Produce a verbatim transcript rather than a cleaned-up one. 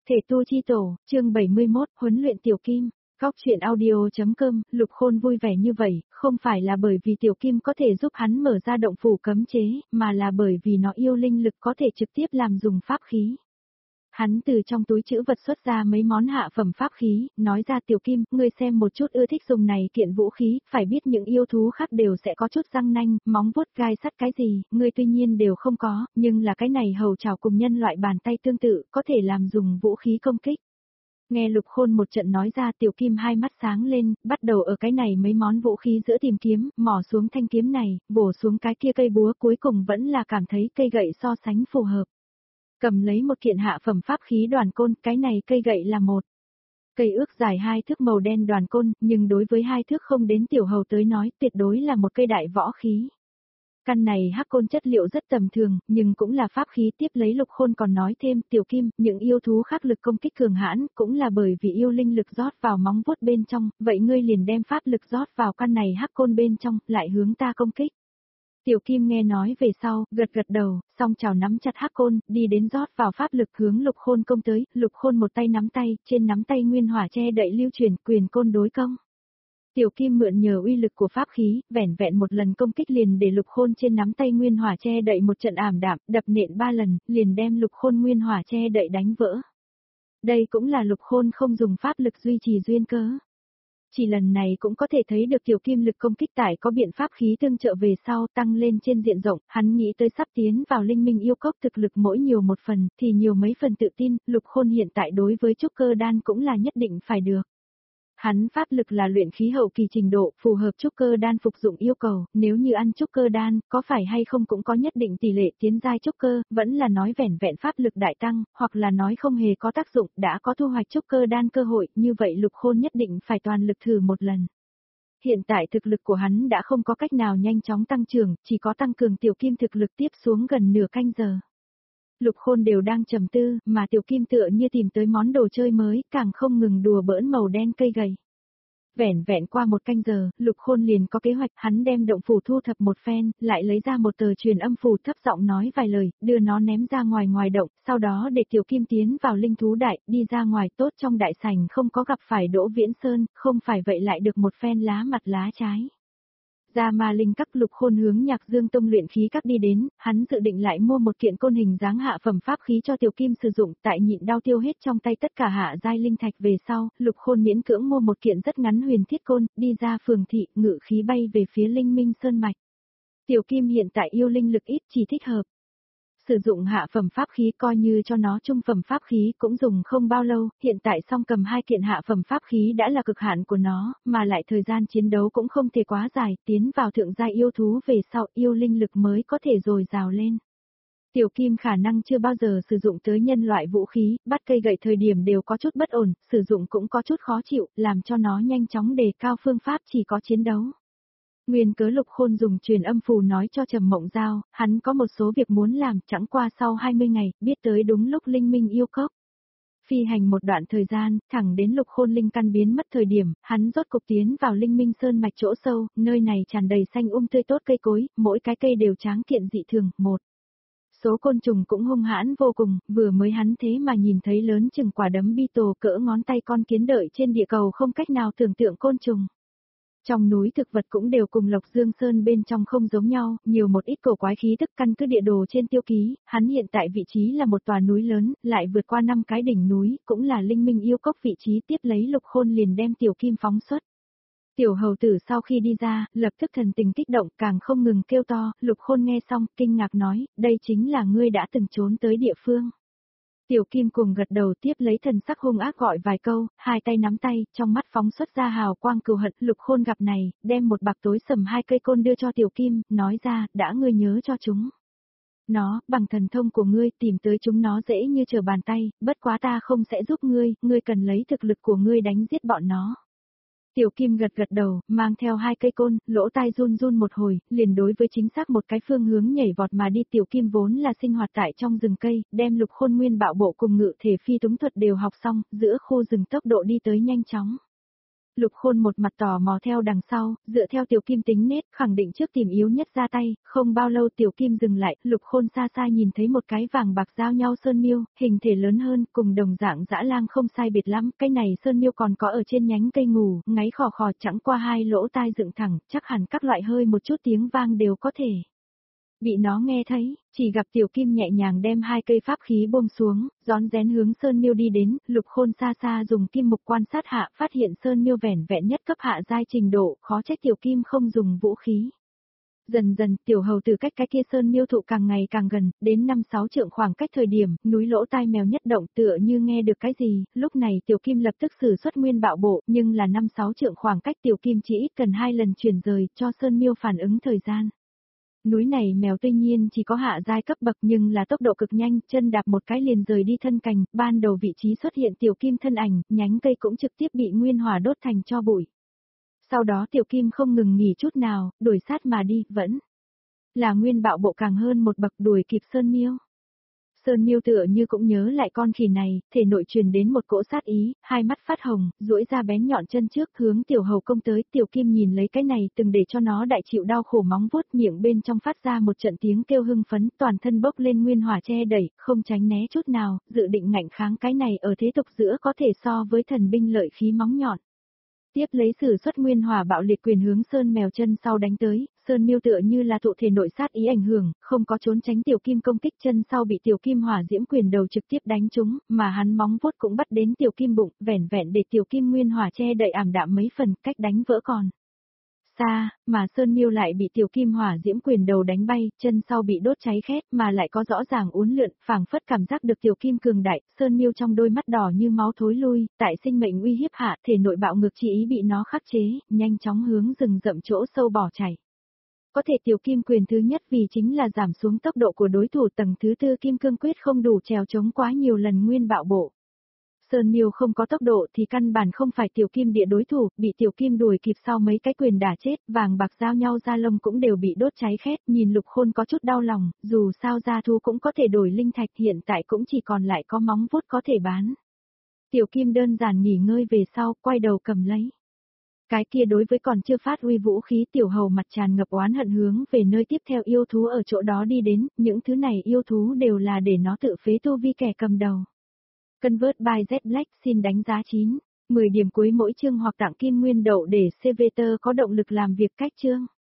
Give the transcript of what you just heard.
Thể tu chi tổ, chương bảy mươi mốt, huấn luyện Tiểu Kim. Góc truyện audio.com, Lục Khôn vui vẻ như vậy, không phải là bởi vì Tiểu Kim có thể giúp hắn mở ra động phủ cấm chế, mà là bởi vì nó yêu linh lực có thể trực tiếp làm dùng pháp khí. Hắn từ trong túi trữ vật xuất ra mấy món hạ phẩm pháp khí, nói ra Tiểu Kim, ngươi xem một chút ưa thích dùng này kiện vũ khí, phải biết những yêu thú khác đều sẽ có chút răng nanh, móng vuốt gai sắt cái gì, ngươi tuy nhiên đều không có, nhưng là cái này hầu trảo cùng nhân loại bàn tay tương tự, có thể làm dùng vũ khí công kích. Nghe Lục Khôn một trận nói ra Tiểu Kim hai mắt sáng lên, bắt đầu ở cái này mấy món vũ khí giữa tìm kiếm, mò xuống thanh kiếm này, bổ xuống cái kia cây búa, cuối cùng vẫn là cảm thấy cây gậy so sánh phù hợp. Cầm lấy một kiện hạ phẩm pháp khí đoàn côn, cái này cây gậy là một cây ước dài hai thước màu đen đoàn côn, nhưng đối với hai thước không đến tiểu hầu tới nói, tuyệt đối là một cây đại võ khí. Căn này hắc côn chất liệu rất tầm thường, nhưng cũng là pháp khí. Tiếp lấy Lục Khôn còn nói thêm, Tiểu Kim, những yêu thú khác lực công kích cường hãn, cũng là bởi vì yêu linh lực rót vào móng vuốt bên trong, vậy ngươi liền đem pháp lực rót vào căn này hắc côn bên trong, lại hướng ta công kích. Tiểu Kim nghe nói về sau, gật gật đầu, song chảo nắm chặt hắc côn, đi đến rót vào pháp lực hướng Lục Khôn công tới, Lục Khôn một tay nắm tay, trên nắm tay nguyên hỏa che đậy lưu truyền, quyền côn đối công. Tiểu Kim mượn nhờ uy lực của pháp khí, vẻn vẹn một lần công kích liền để Lục Khôn trên nắm tay nguyên hỏa che đậy một trận ảm đạm, đập nện ba lần, liền đem Lục Khôn nguyên hỏa che đậy đánh vỡ. Đây cũng là Lục Khôn không dùng pháp lực duy trì duyên cớ. Chỉ lần này cũng có thể thấy được Tiểu Kim lực công kích tại có biện pháp khí tương trợ về sau tăng lên trên diện rộng, hắn nghĩ tới sắp tiến vào linh minh yêu cốc thực lực mỗi nhiều một phần thì nhiều mấy phần tự tin, Lục Khôn hiện tại đối với trúc cơ đan cũng là nhất định phải được. Hắn pháp lực là luyện khí hậu kỳ trình độ, phù hợp trúc cơ đan phục dụng yêu cầu, nếu như ăn trúc cơ đan, có phải hay không cũng có nhất định tỷ lệ tiến giai trúc cơ, vẫn là nói vẻn vẹn pháp lực đại tăng, hoặc là nói không hề có tác dụng, đã có thu hoạch trúc cơ đan cơ hội, như vậy Lục Khôn nhất định phải toàn lực thử một lần. Hiện tại thực lực của hắn đã không có cách nào nhanh chóng tăng trưởng, chỉ có tăng cường Tiểu Kim thực lực tiếp xuống gần nửa canh giờ. Lục Khôn đều đang trầm tư, mà Tiểu Kim tựa như tìm tới món đồ chơi mới, càng không ngừng đùa bỡn màu đen cây gậy. Vẻn vẹn qua một canh giờ, Lục Khôn liền có kế hoạch, hắn đem động phủ thu thập một phen, lại lấy ra một tờ truyền âm phù thấp giọng nói vài lời, đưa nó ném ra ngoài ngoài động, sau đó để Tiểu Kim tiến vào linh thú đại, đi ra ngoài tốt trong đại sảnh không có gặp phải Đỗ Viễn Sơn, không phải vậy lại được một phen lá mặt lá trái. Ra Ma Linh Các, Lục Khôn hướng Nhạc Dương Tông luyện khí các đi đến, hắn dự định lại mua một kiện côn hình dáng hạ phẩm pháp khí cho Tiểu Kim sử dụng, tại nhịn đau tiêu hết trong tay tất cả hạ giai linh thạch về sau, Lục Khôn miễn cưỡng mua một kiện rất ngắn huyền thiết côn, đi ra phường thị, ngự khí bay về phía Linh Minh Sơn mạch. Tiểu Kim hiện tại yêu linh lực ít, chỉ thích hợp sử dụng hạ phẩm pháp khí, coi như cho nó trung phẩm pháp khí cũng dùng không bao lâu, hiện tại song cầm hai kiện hạ phẩm pháp khí đã là cực hạn của nó, mà lại thời gian chiến đấu cũng không thể quá dài, tiến vào thượng giai yêu thú về sau yêu linh lực mới có thể dồi dào lên. Tiểu Kim khả năng chưa bao giờ sử dụng tới nhân loại vũ khí, bắt cây gậy thời điểm đều có chút bất ổn, sử dụng cũng có chút khó chịu, làm cho nó nhanh chóng đề cao phương pháp chỉ có chiến đấu. Nguyên cớ Lục Khôn dùng truyền âm phù nói cho Trầm Mộng Giao, hắn có một số việc muốn làm, chẳng qua sau hai mươi ngày, biết tới đúng lúc linh minh yêu cốc. Phi hành một đoạn thời gian, thẳng đến Lục Khôn linh căn biến mất thời điểm, hắn rốt cục tiến vào Linh Minh Sơn mạch chỗ sâu, nơi này tràn đầy xanh um tươi tốt cây cối, mỗi cái cây đều tráng kiện dị thường, một số côn trùng cũng hung hãn vô cùng, vừa mới hắn thế mà nhìn thấy lớn chừng quả đấm bi tổ cỡ ngón tay con kiến đợi trên địa cầu không cách nào tưởng tượng côn trùng. Trong núi thực vật cũng đều cùng Lộc Dương Sơn bên trong không giống nhau, nhiều một ít cổ quái khí tức. Căn cứ địa đồ trên tiêu ký, hắn hiện tại vị trí là một tòa núi lớn, lại vượt qua năm cái đỉnh núi, cũng là Linh Minh yêu cốc vị trí. Tiếp lấy Lục Khôn liền đem Tiểu Kim phóng xuất. Tiểu hầu tử sau khi đi ra, lập tức thần tình kích động, càng không ngừng kêu to. Lục Khôn nghe xong, kinh ngạc nói, đây chính là ngươi đã từng trốn tới địa phương. Tiểu Kim cùng gật đầu, tiếp lấy thần sắc hung ác gọi vài câu, hai tay nắm tay, trong mắt phóng xuất ra hào quang cừu hận. Lục Khôn gặp này, đem một bạc tối sầm hai cây côn đưa cho Tiểu Kim, nói ra, đã ngươi nhớ cho chúng nó, bằng thần thông của ngươi tìm tới chúng nó dễ như trở bàn tay, bất quá ta không sẽ giúp ngươi, ngươi cần lấy thực lực của ngươi đánh giết bọn nó. Tiểu Kim gật gật đầu, mang theo hai cây côn, lỗ tai run run một hồi, liền đối với chính xác một cái phương hướng nhảy vọt mà đi. Tiểu Kim vốn là sinh hoạt tại trong rừng cây, đem Lục Khôn nguyên bạo bộ cùng ngự thể phi túng thuật đều học xong, giữa khu rừng tốc độ đi tới nhanh chóng. Lục Khôn một mặt tò mò theo đằng sau, dựa theo Tiểu Kim tính nết, khẳng định trước tìm yếu nhất ra tay, không bao lâu Tiểu Kim dừng lại, Lục Khôn xa xa nhìn thấy một cái vàng bạc giao nhau sơn miêu, hình thể lớn hơn, cùng đồng dạng dã lang không sai biệt lắm, cái này sơn miêu còn có ở trên nhánh cây ngủ, ngáy khò khò chẳng qua hai lỗ tai dựng thẳng, chắc hẳn các loại hơi một chút tiếng vang đều có thể bị nó nghe thấy, chỉ gặp Tiểu Kim nhẹ nhàng đem hai cây pháp khí buông xuống, rón rén hướng Sơn Miêu đi đến, Lục Khôn xa xa dùng kim mục quan sát hạ, phát hiện Sơn Miêu vẻn vẹn nhất cấp hạ giai trình độ, khó trách Tiểu Kim không dùng vũ khí. Dần dần, Tiểu Hầu từ cách cái kia Sơn Miêu thụ càng ngày càng gần, đến năm sáu trượng khoảng cách thời điểm, núi lỗ tai mèo nhất động tựa như nghe được cái gì, lúc này Tiểu Kim lập tức sử xuất nguyên bạo bộ, nhưng là năm sáu trượng khoảng cách Tiểu Kim chỉ ít cần hai lần chuyển rời, cho Sơn Miêu phản ứng thời gian. Núi này mèo tuy nhiên chỉ có hạ giai cấp bậc nhưng là tốc độ cực nhanh, chân đạp một cái liền rời đi thân cành, ban đầu vị trí xuất hiện Tiểu Kim thân ảnh, nhánh cây cũng trực tiếp bị nguyên hỏa đốt thành tro bụi. Sau đó Tiểu Kim không ngừng nghỉ chút nào, đuổi sát mà đi, vẫn là nguyên bạo bộ càng hơn một bậc đuổi kịp Sơn Miêu. Sơn Miêu tựa như cũng nhớ lại con khỉ này, thể nội truyền đến một cỗ sát ý, hai mắt phát hồng, duỗi ra bén nhọn chân trước hướng Tiểu Hầu công tới, Tiểu Kim nhìn lấy cái này từng để cho nó đại chịu đau khổ móng vuốt, miệng bên trong phát ra một trận tiếng kêu hưng phấn, toàn thân bốc lên nguyên hỏa che đẩy, không tránh né chút nào, dự định ngạnh kháng cái này ở thế tục giữa có thể so với thần binh lợi khí móng nhọn. Tiếp lấy sử xuất nguyên hỏa bạo liệt quyền hướng Sơn mèo chân sau đánh tới, Sơn Miêu tựa như là thụ thể nội sát ý ảnh hưởng, không có trốn tránh Tiểu Kim công kích, chân sau bị Tiểu Kim hỏa diễm quyền đầu trực tiếp đánh trúng, mà hắn móng vuốt cũng bắt đến Tiểu Kim bụng, vẻn vẹn để Tiểu Kim nguyên hỏa che đậy ảm đạm mấy phần, cách đánh vỡ còn xa, mà Sơn Miêu lại bị Tiểu Kim hỏa diễm quyền đầu đánh bay, chân sau bị đốt cháy khét, mà lại có rõ ràng uốn lượn, phảng phất cảm giác được Tiểu Kim cường đại, Sơn Miêu trong đôi mắt đỏ như máu thối lui, tại sinh mệnh uy hiếp hạ, thể nội bạo ngược chỉ ý bị nó khắc chế, nhanh chóng hướng rừng rậm chỗ sâu bỏ chạy. Có thể Tiểu Kim quyền thứ nhất vì chính là giảm xuống tốc độ của đối thủ, tầng thứ tư Kim Cương Quyết không đủ trèo chống quá nhiều lần nguyên bạo bộ. Sơn Miêu không có tốc độ thì căn bản không phải Tiểu Kim địa đối thủ, bị Tiểu Kim đuổi kịp sau mấy cái quyền đả chết, vàng bạc giao nhau da lông cũng đều bị đốt cháy khét, nhìn Lục Khôn có chút đau lòng, dù sao da thú cũng có thể đổi linh thạch, hiện tại cũng chỉ còn lại có móng vuốt có thể bán. Tiểu Kim đơn giản nghỉ ngơi về sau, quay đầu cầm lấy. Cái kia đối với còn chưa phát uy vũ khí Tiểu Hầu mặt tràn ngập oán hận hướng về nơi tiếp theo yêu thú ở chỗ đó đi đến, những thứ này yêu thú đều là để nó tự phế tu vi kẻ cầm đầu. Convert by Z Black xin đánh giá chín, mười điểm cuối mỗi chương hoặc tặng kim nguyên đậu để xê vê tê có động lực làm việc cách chương.